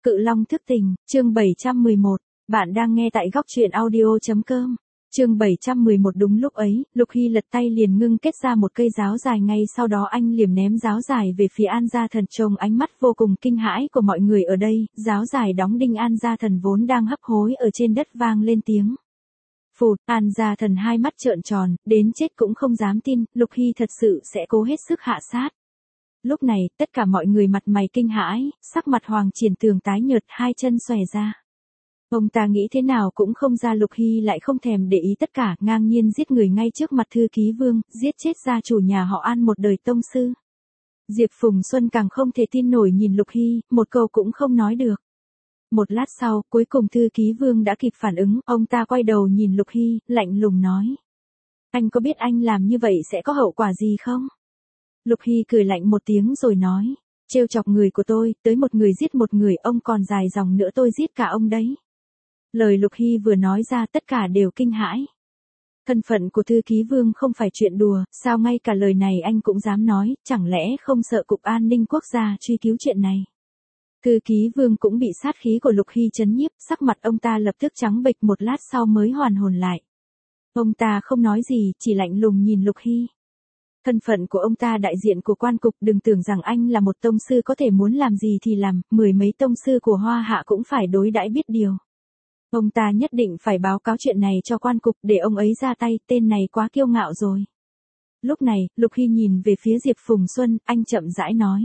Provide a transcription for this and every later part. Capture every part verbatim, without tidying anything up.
Cự Long thức tỉnh, chương bảy trăm mười một. Bạn đang nghe tại góc truyện audio.com. Chương bảy trăm mười một. Đúng lúc ấy, Lục Hy lật tay liền ngưng kết ra một cây giáo dài, ngay sau đó anh liềm ném giáo dài về phía An Gia Thần. Trông ánh mắt vô cùng kinh hãi của mọi người ở đây, giáo dài đóng đinh An Gia Thần vốn đang hấp hối ở trên đất vang lên tiếng phụt. An Gia Thần hai mắt trợn tròn, đến chết cũng không dám tin, Lục Hy thật sự sẽ cố hết sức hạ sát. Lúc này, tất cả mọi người mặt mày kinh hãi, sắc mặt Hoàng Triển Tường tái nhợt, hai chân xòe ra. Ông ta nghĩ thế nào cũng không ra Lục Hy lại không thèm để ý tất cả, ngang nhiên giết người ngay trước mặt thư ký Vương, giết chết gia chủ nhà họ An một đời tông sư. Diệp Phùng Xuân càng không thể tin nổi nhìn Lục Hy, một câu cũng không nói được. Một lát sau, cuối cùng thư ký Vương đã kịp phản ứng, ông ta quay đầu nhìn Lục Hy, lạnh lùng nói. Anh có biết anh làm như vậy sẽ có hậu quả gì không? Lục Hy cười lạnh một tiếng rồi nói, trêu chọc người của tôi, tới một người giết một người, ông còn dài dòng nữa tôi giết cả ông đấy. Lời Lục Hy vừa nói ra tất cả đều kinh hãi. Thân phận của thư ký Vương không phải chuyện đùa, sao ngay cả lời này anh cũng dám nói, chẳng lẽ không sợ Cục An ninh Quốc gia truy cứu chuyện này? Thư ký Vương cũng bị sát khí của Lục Hy chấn nhiếp, sắc mặt ông ta lập tức trắng bệch, một lát sau mới hoàn hồn lại. Ông ta không nói gì, chỉ lạnh lùng nhìn Lục Hy. Thân phận của ông ta đại diện của quan cục, đừng tưởng rằng anh là một tông sư có thể muốn làm gì thì làm, mười mấy tông sư của Hoa Hạ cũng phải đối đãi biết điều. Ông ta nhất định phải báo cáo chuyện này cho quan cục để ông ấy ra tay, tên này quá kiêu ngạo rồi. Lúc này, Lục Hy nhìn về phía Diệp Phùng Xuân, anh chậm rãi nói.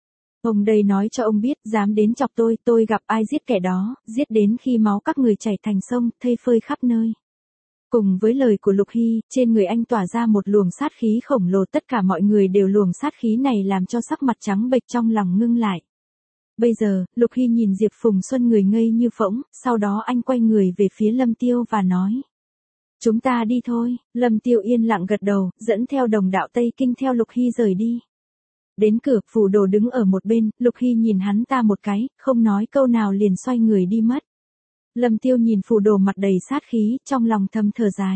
Ông đây nói cho ông biết, dám đến chọc tôi, tôi gặp ai giết kẻ đó, giết đến khi máu các người chảy thành sông, thây phơi khắp nơi. Cùng với lời của Lục Hy, trên người anh tỏa ra một luồng sát khí khổng lồ, tất cả mọi người đều luồng sát khí này làm cho sắc mặt trắng bệch, trong lòng ngưng lại. Bây giờ, Lục Hy nhìn Diệp Phùng Xuân người ngây như phỗng, sau đó anh quay người về phía Lâm Tiêu và nói. Chúng ta đi thôi. Lâm Tiêu yên lặng gật đầu, dẫn theo đồng đạo Tây Kinh theo Lục Hy rời đi. Đến cửa, Phù Đồ đứng ở một bên, Lục Hy nhìn hắn ta một cái, không nói câu nào liền xoay người đi mất. Lâm Tiêu nhìn Phù Đồ mặt đầy sát khí, trong lòng thầm thở dài.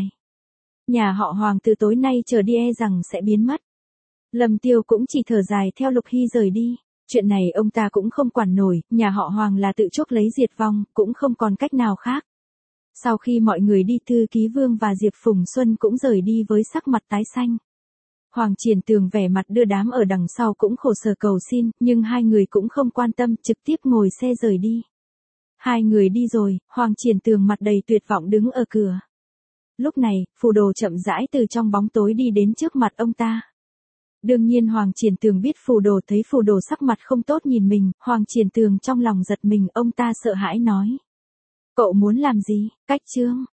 Nhà họ Hoàng từ tối nay trở đi e rằng sẽ biến mất. Lâm Tiêu cũng chỉ thở dài theo Lục Hy rời đi. Chuyện này ông ta cũng không quản nổi, nhà họ Hoàng là tự chuốc lấy diệt vong, cũng không còn cách nào khác. Sau khi mọi người đi, thư ký Vương và Diệp Phùng Xuân cũng rời đi với sắc mặt tái xanh. Hoàng Triển Tường vẻ mặt đưa đám ở đằng sau cũng khổ sở cầu xin, nhưng hai người cũng không quan tâm, trực tiếp ngồi xe rời đi. Hai người đi rồi, Hoàng Triển Tường mặt đầy tuyệt vọng đứng ở cửa. Lúc này, Phù Đồ chậm rãi từ trong bóng tối đi đến trước mặt ông ta. Đương nhiên Hoàng Triển Tường biết Phù Đồ, thấy Phù Đồ sắc mặt không tốt nhìn mình, Hoàng Triển Tường trong lòng giật mình, ông ta sợ hãi nói. Cậu muốn làm gì? Cách chương.